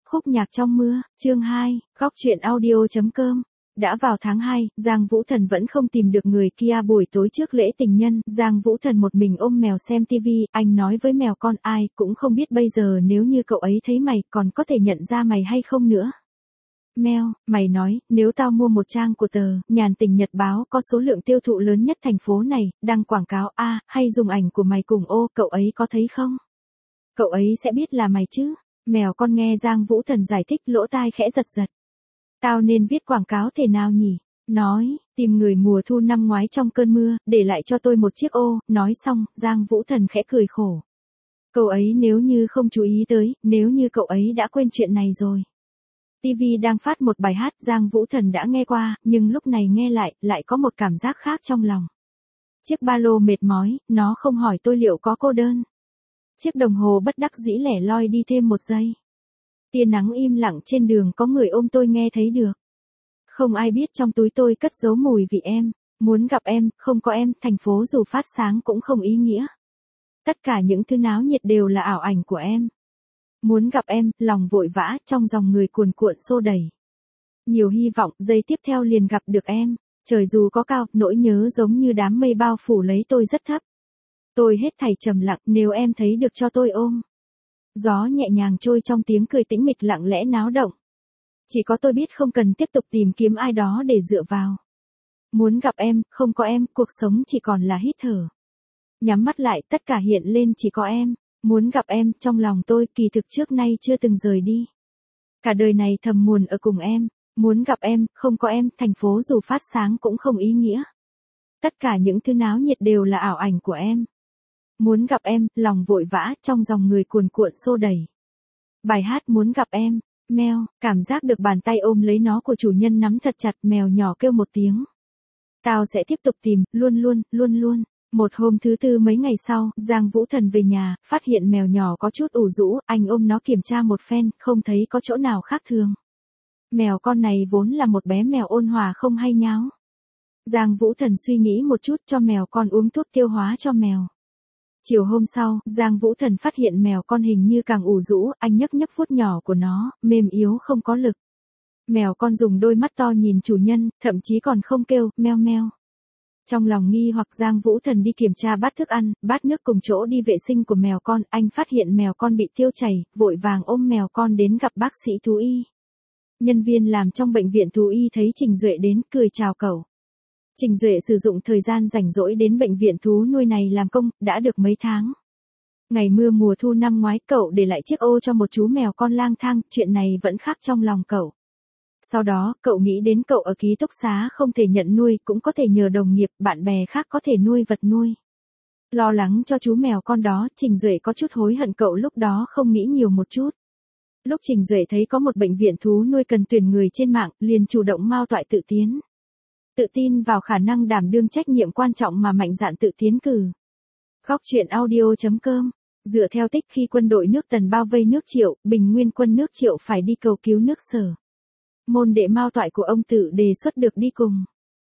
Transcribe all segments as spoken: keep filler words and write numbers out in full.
Khúc nhạc trong mưa, chương hai, góc truyện audio.com. Đã vào tháng hai, Giang Vũ Thần vẫn không tìm được người kia. Buổi tối trước lễ tình nhân, Giang Vũ Thần một mình ôm mèo xem tivi, anh nói với mèo con ai cũng không biết bây giờ nếu như cậu ấy thấy mày còn có thể nhận ra mày hay không nữa. Mèo, mày nói, nếu tao mua một trang của tờ Nhàn Tình Nhật báo có số lượng tiêu thụ lớn nhất thành phố này, đăng quảng cáo a à, hay dùng ảnh của mày cùng ô, cậu ấy có thấy không? Cậu ấy sẽ biết là mày chứ? Mèo con nghe Giang Vũ Thần giải thích lỗ tai khẽ giật giật. Tao nên viết quảng cáo thế nào nhỉ? Nói, tìm người mùa thu năm ngoái trong cơn mưa, để lại cho tôi một chiếc ô. Nói xong, Giang Vũ Thần khẽ cười khổ. Cậu ấy nếu như không chú ý tới, nếu như cậu ấy đã quên chuyện này rồi. ti vi đang phát một bài hát Giang Vũ Thần đã nghe qua, nhưng lúc này nghe lại, lại có một cảm giác khác trong lòng. Chiếc ba lô mệt mỏi, nó không hỏi tôi liệu có cô đơn. Chiếc đồng hồ bất đắc dĩ lẻ loi đi thêm một giây. Tia nắng im lặng trên đường có người ôm tôi nghe thấy được. Không ai biết trong túi tôi cất giấu mùi vị em. Muốn gặp em, không có em, thành phố dù phát sáng cũng không ý nghĩa. Tất cả những thứ náo nhiệt đều là ảo ảnh của em. Muốn gặp em, lòng vội vã, trong dòng người cuồn cuộn xô đẩy. Nhiều hy vọng, giây tiếp theo liền gặp được em. Trời dù có cao, nỗi nhớ giống như đám mây bao phủ lấy tôi rất thấp. Tôi hết thảy trầm lặng, nếu em thấy được cho tôi ôm. Gió nhẹ nhàng trôi trong tiếng cười tĩnh mịch lặng lẽ náo động. Chỉ có tôi biết không cần tiếp tục tìm kiếm ai đó để dựa vào. Muốn gặp em, không có em, cuộc sống chỉ còn là hít thở. Nhắm mắt lại, tất cả hiện lên chỉ có em. Muốn gặp em, trong lòng tôi kỳ thực trước nay chưa từng rời đi. Cả đời này thầm muốn ở cùng em. Muốn gặp em, không có em, thành phố dù phát sáng cũng không ý nghĩa. Tất cả những thứ náo nhiệt đều là ảo ảnh của em. Muốn gặp em, lòng vội vã, trong dòng người cuồn cuộn xô đẩy. Bài hát Muốn gặp em, mèo, cảm giác được bàn tay ôm lấy nó của chủ nhân nắm thật chặt, mèo nhỏ kêu một tiếng. Tao sẽ tiếp tục tìm, luôn luôn, luôn luôn. Một hôm thứ tư mấy ngày sau, Giang Vũ Thần về nhà, phát hiện mèo nhỏ có chút ủ rũ, anh ôm nó kiểm tra một phen, không thấy có chỗ nào khác thường. Mèo con này vốn là một bé mèo ôn hòa không hay nháo. Giang Vũ Thần suy nghĩ một chút cho mèo con uống thuốc tiêu hóa cho mèo. Chiều hôm sau, Giang Vũ Thần phát hiện mèo con hình như càng ủ rũ, anh nhấc nhấc vuốt nhỏ của nó, mềm yếu không có lực. Mèo con dùng đôi mắt to nhìn chủ nhân, thậm chí còn không kêu, meo meo. Trong lòng nghi hoặc Giang Vũ Thần đi kiểm tra bát thức ăn, bát nước cùng chỗ đi vệ sinh của mèo con, anh phát hiện mèo con bị tiêu chảy, vội vàng ôm mèo con đến gặp bác sĩ thú y. Nhân viên làm trong bệnh viện thú y thấy Trình Duệ đến, cười chào cậu. Trình Duệ sử dụng thời gian rảnh rỗi đến bệnh viện thú nuôi này làm công, đã được mấy tháng. Ngày mưa mùa thu năm ngoái cậu để lại chiếc ô cho một chú mèo con lang thang, chuyện này vẫn khắc trong lòng cậu. Sau đó, cậu nghĩ đến cậu ở ký túc xá không thể nhận nuôi, cũng có thể nhờ đồng nghiệp, bạn bè khác có thể nuôi vật nuôi. Lo lắng cho chú mèo con đó, Trình Duệ có chút hối hận cậu lúc đó không nghĩ nhiều một chút. Lúc Trình Duệ thấy có một bệnh viện thú nuôi cần tuyển người trên mạng, liền chủ động mao toại tự tiến. Tự tin vào khả năng đảm đương trách nhiệm quan trọng mà mạnh dạn tự tiến cử. Góc truyện audio.com. Dựa theo tích khi quân đội nước Tần bao vây nước Triệu, Bình Nguyên quân nước Triệu phải đi cầu cứu nước Sở. Môn đệ mao toại của ông Tự đề xuất được đi cùng.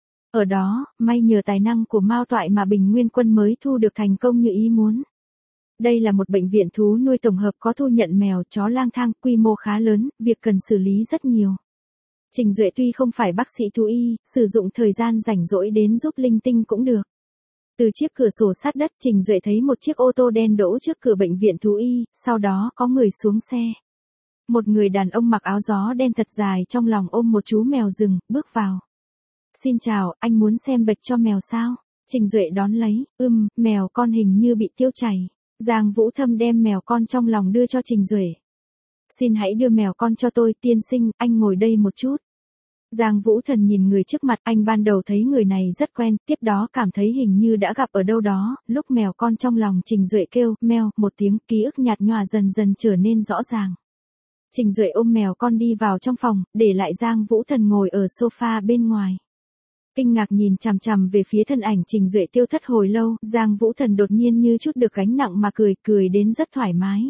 Ở đó, may nhờ tài năng của mao toại mà Bình Nguyên quân mới thu được thành công như ý muốn. Đây là một bệnh viện thú nuôi tổng hợp có thu nhận mèo chó lang thang, quy mô khá lớn, việc cần xử lý rất nhiều. Trình Duệ tuy không phải bác sĩ thú y, sử dụng thời gian rảnh rỗi đến giúp linh tinh cũng được. Từ chiếc cửa sổ sát đất, Trình Duệ thấy một chiếc ô tô đen đỗ trước cửa bệnh viện thú y, sau đó có người xuống xe. Một người đàn ông mặc áo gió đen thật dài trong lòng ôm một chú mèo rừng, bước vào. Xin chào, anh muốn xem bệnh cho mèo sao? Trình Duệ đón lấy, ưm, mèo con hình như bị tiêu chảy. Giang Vũ Thâm đem mèo con trong lòng đưa cho Trình Duệ. Xin hãy đưa mèo con cho tôi, tiên sinh, anh ngồi đây một chút. Giang Vũ Thần nhìn người trước mặt, anh ban đầu thấy người này rất quen, tiếp đó cảm thấy hình như đã gặp ở đâu đó, lúc mèo con trong lòng Trình Duệ kêu, meo, một tiếng, ký ức nhạt nhòa dần dần trở nên rõ ràng. Trình Duệ ôm mèo con đi vào trong phòng, để lại Giang Vũ Thần ngồi ở sofa bên ngoài. Kinh ngạc nhìn chằm chằm về phía thân ảnh Trình Duệ tiêu thất hồi lâu, Giang Vũ Thần đột nhiên như chút được gánh nặng mà cười, cười đến rất thoải mái.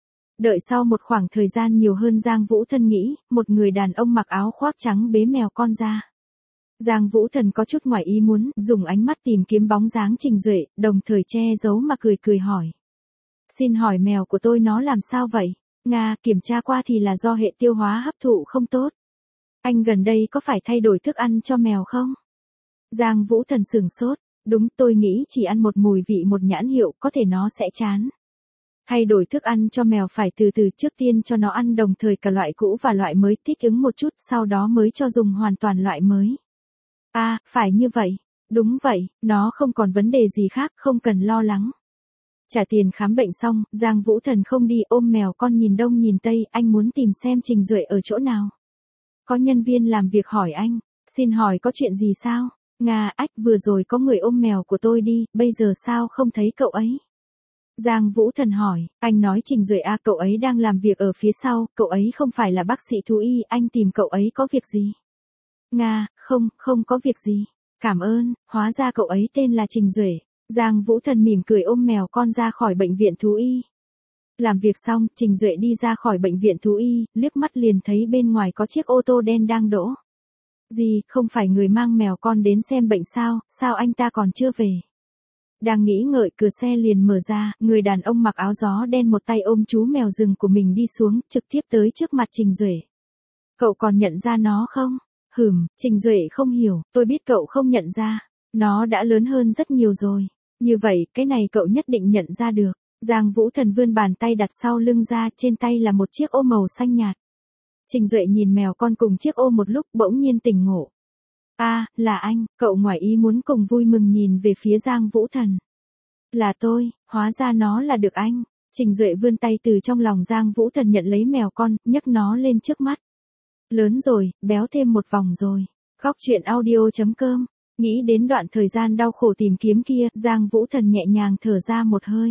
Đợi sau một khoảng thời gian nhiều hơn Giang Vũ Thần nghĩ, một người đàn ông mặc áo khoác trắng bế mèo con ra. Giang Vũ Thần có chút ngoài ý muốn, dùng ánh mắt tìm kiếm bóng dáng Trình Duệ, đồng thời che giấu mà cười cười hỏi. Xin hỏi mèo của tôi nó làm sao vậy? Nga, kiểm tra qua thì là do hệ tiêu hóa hấp thụ không tốt. Anh gần đây có phải thay đổi thức ăn cho mèo không? Giang Vũ Thần sửng sốt. Đúng, tôi nghĩ chỉ ăn một mùi vị một nhãn hiệu có thể nó sẽ chán. Thay đổi thức ăn cho mèo phải từ từ, trước tiên cho nó ăn đồng thời cả loại cũ và loại mới, thích ứng một chút, sau đó mới cho dùng hoàn toàn loại mới. À, phải như vậy. Đúng vậy, nó không còn vấn đề gì khác, không cần lo lắng. Trả tiền khám bệnh xong, Giang Vũ Thần không đi, ôm mèo con nhìn đông nhìn tây, anh muốn tìm xem Trình Duệ ở chỗ nào. Có nhân viên làm việc hỏi anh, xin hỏi có chuyện gì sao? Nga, ách, vừa rồi có người ôm mèo của tôi đi, bây giờ sao không thấy cậu ấy? Giang Vũ Thần hỏi, anh nói Trình Duệ à, cậu ấy đang làm việc ở phía sau, cậu ấy không phải là bác sĩ thú y, anh tìm cậu ấy có việc gì? Nga, không, không có việc gì. Cảm ơn, hóa ra cậu ấy tên là Trình Duệ. Giang Vũ Thần mỉm cười ôm mèo con ra khỏi bệnh viện thú y. Làm việc xong, Trình Duệ đi ra khỏi bệnh viện thú y, liếc mắt liền thấy bên ngoài có chiếc ô tô đen đang đỗ. Gì, không phải người mang mèo con đến xem bệnh sao, sao anh ta còn chưa về? Đang nghĩ ngợi, cửa xe liền mở ra, người đàn ông mặc áo gió đen một tay ôm chú mèo rừng của mình đi xuống, trực tiếp tới trước mặt Trình Duệ. Cậu còn nhận ra nó không? Hừm, Trình Duệ không hiểu, tôi biết cậu không nhận ra. Nó đã lớn hơn rất nhiều rồi. Như vậy, cái này cậu nhất định nhận ra được. Giang Vũ Thần vươn bàn tay đặt sau lưng ra, trên tay là một chiếc ô màu xanh nhạt. Trình Duệ nhìn mèo con cùng chiếc ô một lúc, bỗng nhiên tỉnh ngộ. À, là anh, cậu ngoài ý muốn cùng vui mừng nhìn về phía Giang Vũ Thần. Là tôi, hóa ra nó là được anh. Trình Duệ vươn tay từ trong lòng Giang Vũ Thần nhận lấy mèo con, nhấc nó lên trước mắt. Lớn rồi, béo thêm một vòng rồi. Góc truyện audio chấm com. Nghĩ đến đoạn thời gian đau khổ tìm kiếm kia, Giang Vũ Thần nhẹ nhàng thở ra một hơi.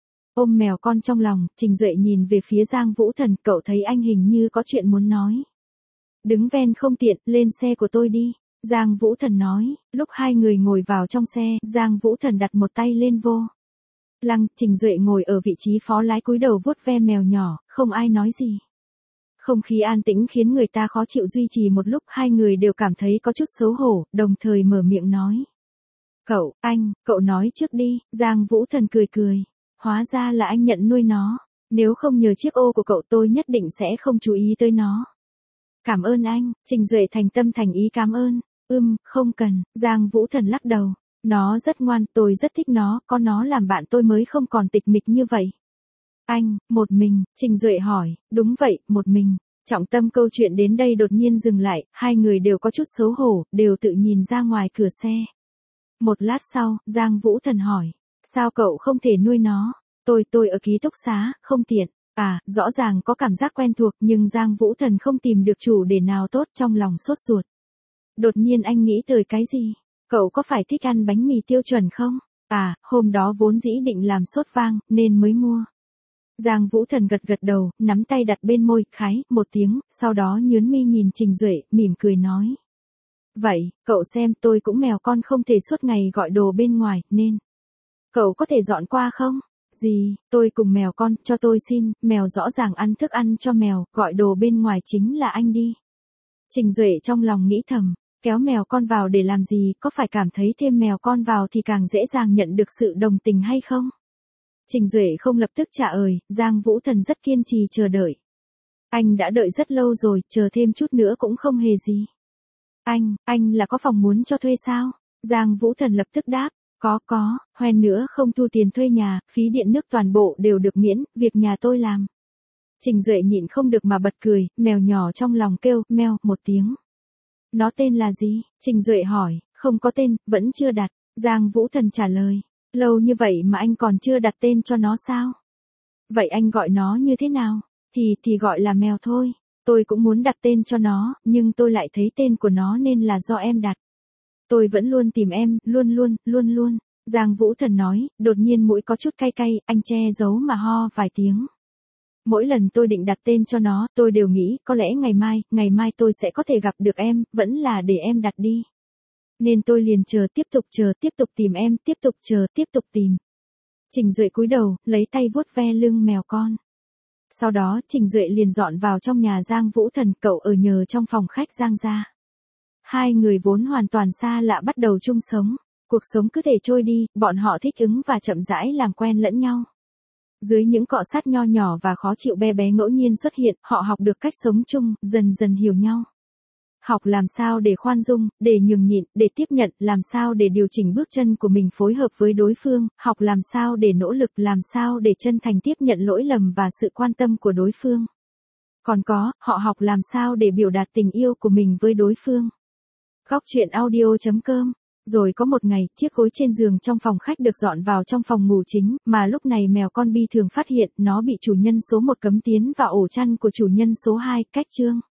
Ôm mèo con trong lòng, Trình Duệ nhìn về phía Giang Vũ Thần, cậu thấy anh hình như có chuyện muốn nói. Đứng ven không tiện, lên xe của tôi đi. Giang Vũ Thần nói, lúc hai người ngồi vào trong xe, Giang Vũ Thần đặt một tay lên vô lăng, Trình Duệ ngồi ở vị trí phó lái cúi đầu vuốt ve mèo nhỏ, không ai nói gì. Không khí an tĩnh khiến người ta khó chịu, duy trì một lúc, hai người đều cảm thấy có chút xấu hổ, đồng thời mở miệng nói. Cậu, anh, cậu nói trước đi. Giang Vũ Thần cười cười. Hóa ra là anh nhận nuôi nó. Nếu không nhờ chiếc ô của cậu tôi nhất định sẽ không chú ý tới nó. Cảm ơn anh. Trình Duệ thành tâm thành ý cảm ơn. Ưm, không cần. Giang Vũ Thần lắc đầu. Nó rất ngoan, tôi rất thích nó, có nó làm bạn tôi mới không còn tịch mịch như vậy. Anh, một mình, Trình Duệ hỏi, đúng vậy, một mình. Trọng tâm câu chuyện đến đây đột nhiên dừng lại, hai người đều có chút xấu hổ, đều tự nhìn ra ngoài cửa xe. Một lát sau, Giang Vũ Thần hỏi, sao cậu không thể nuôi nó? Tôi, tôi ở ký túc xá, không tiện. À, rõ ràng có cảm giác quen thuộc nhưng Giang Vũ Thần không tìm được chủ đề nào tốt, trong lòng sốt ruột. Đột nhiên anh nghĩ tới cái gì? Cậu có phải thích ăn bánh mì tiêu chuẩn không? À, hôm đó vốn dĩ định làm sốt vang, nên mới mua. Giang Vũ Thần gật gật đầu, nắm tay đặt bên môi, khái, một tiếng, sau đó nhướng mi nhìn Trình Duệ, mỉm cười nói. Vậy, cậu xem, tôi cũng mèo con không thể suốt ngày gọi đồ bên ngoài, nên. Cậu có thể dọn qua không? Gì, tôi cùng mèo con, cho tôi xin, mèo rõ ràng ăn thức ăn cho mèo, gọi đồ bên ngoài chính là anh đi. Trình Duệ trong lòng nghĩ thầm, kéo mèo con vào để làm gì, có phải cảm thấy thêm mèo con vào thì càng dễ dàng nhận được sự đồng tình hay không? Trình Duệ không lập tức trả lời, Giang Vũ Thần rất kiên trì chờ đợi. Anh đã đợi rất lâu rồi, chờ thêm chút nữa cũng không hề gì. Anh, anh là có phòng muốn cho thuê sao? Giang Vũ Thần lập tức đáp, có có, hoen nữa không thu tiền thuê nhà, phí điện nước toàn bộ đều được miễn, việc nhà tôi làm. Trình Duệ nhịn không được mà bật cười, mèo nhỏ trong lòng kêu, meo, một tiếng. Nó tên là gì? Trình Duệ hỏi, không có tên, vẫn chưa đặt. Giang Vũ Thần trả lời, lâu như vậy mà anh còn chưa đặt tên cho nó sao? Vậy anh gọi nó như thế nào? Thì, thì gọi là mèo thôi. Tôi cũng muốn đặt tên cho nó, nhưng tôi lại thấy tên của nó nên là do em đặt. Tôi vẫn luôn tìm em, luôn luôn, luôn luôn. Giang Vũ Thần nói, đột nhiên mũi có chút cay cay, anh che giấu mà ho vài tiếng. Mỗi lần tôi định đặt tên cho nó, tôi đều nghĩ, có lẽ ngày mai, ngày mai tôi sẽ có thể gặp được em, vẫn là để em đặt đi. Nên tôi liền chờ, tiếp tục chờ, tiếp tục tìm em, tiếp tục chờ, tiếp tục tìm. Trình Duệ cúi đầu, lấy tay vuốt ve lưng mèo con. Sau đó, Trình Duệ liền dọn vào trong nhà Giang Vũ Thần, cậu ở nhờ trong phòng khách Giang gia. Hai người vốn hoàn toàn xa lạ bắt đầu chung sống. Cuộc sống cứ thể trôi đi, bọn họ thích ứng và chậm rãi làm quen lẫn nhau. Dưới những cọ sát nho nhỏ và khó chịu be bé ngẫu nhiên xuất hiện, họ học được cách sống chung, dần dần hiểu nhau. Học làm sao để khoan dung, để nhường nhịn, để tiếp nhận, làm sao để điều chỉnh bước chân của mình phối hợp với đối phương, học làm sao để nỗ lực, làm sao để chân thành tiếp nhận lỗi lầm và sự quan tâm của đối phương. Còn có, họ học làm sao để biểu đạt tình yêu của mình với đối phương. Góc chuyện audio chấm com. Rồi có một ngày, chiếc gối trên giường trong phòng khách được dọn vào trong phòng ngủ chính, mà lúc này mèo con Bi thường phát hiện nó bị chủ nhân số một cấm tiến vào ổ chăn của chủ nhân số hai, cách chương.